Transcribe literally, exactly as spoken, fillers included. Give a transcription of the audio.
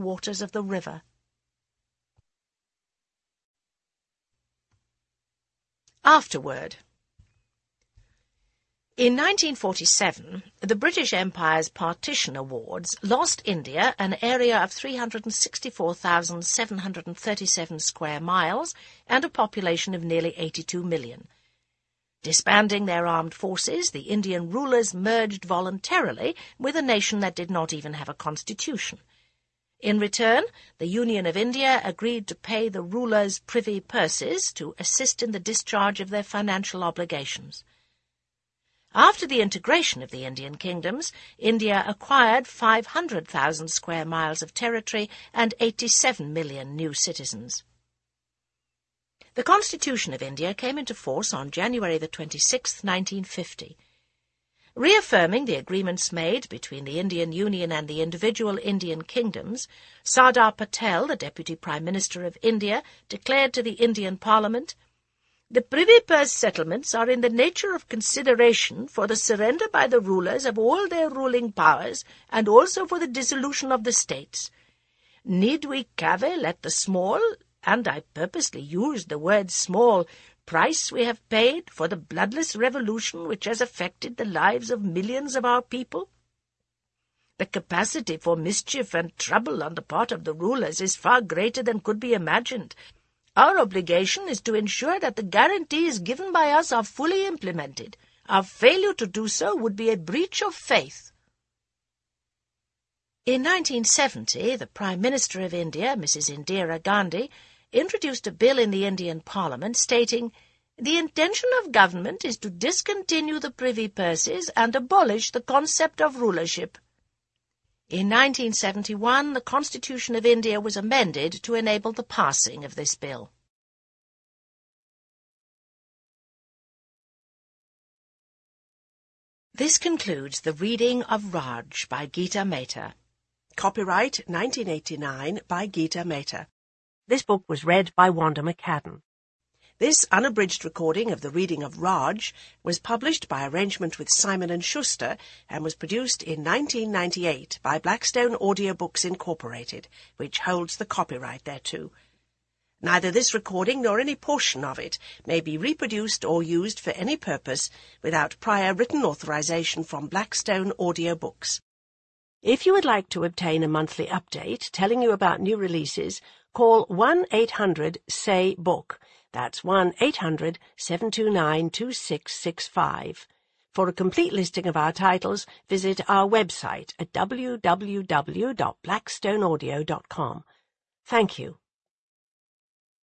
waters of the river. Afterward. In nineteen forty-seven, the British Empire's Partition Awards lost India an area of three hundred sixty-four thousand seven hundred thirty-seven square miles and a population of nearly eighty-two million. Disbanding their armed forces, the Indian rulers merged voluntarily with a nation that did not even have a constitution. In return, the Union of India agreed to pay the rulers privy purses to assist in the discharge of their financial obligations. After the integration of the Indian kingdoms, India acquired five hundred thousand square miles of territory and eighty-seven million new citizens. The Constitution of India came into force on January the twenty-sixth, nineteen fifty. Reaffirming the agreements made between the Indian Union and the individual Indian kingdoms, Sardar Patel, the Deputy Prime Minister of India, declared to the Indian Parliament, "The privy purse settlements are in the nature of consideration for the surrender by the rulers of all their ruling powers and also for the dissolution of the states. Need we cavil at the small, and I purposely used the word small, price we have paid for the bloodless revolution which has affected the lives of millions of our people? The capacity for mischief and trouble on the part of the rulers is far greater than could be imagined. Our obligation is to ensure that the guarantees given by us are fully implemented. Our failure to do so would be a breach of faith." In nineteen seventy, the Prime Minister of India, Missus Indira Gandhi, introduced a bill in the Indian Parliament stating, "The intention of government is to discontinue the privy purses and abolish the concept of rulership." In nineteen seventy-one, the Constitution of India was amended to enable the passing of this bill. This concludes the reading of Raj by Geeta Mehta. Copyright nineteen eighty-nine by Geeta Mehta. This book was read by Wanda McCadden. This unabridged recording of the reading of Raj was published by arrangement with Simon and Schuster and was produced in nineteen ninety-eight by Blackstone Audiobooks Incorporated, which holds the copyright thereto. Neither this recording nor any portion of it may be reproduced or used for any purpose without prior written authorization from Blackstone Audiobooks. If you would like to obtain a monthly update telling you about new releases, call one eight hundred S A Y book. That's one eight hundred seven two nine two six six five. For a complete listing of our titles, visit our website at w w w dot blackstone audio dot com. Thank you.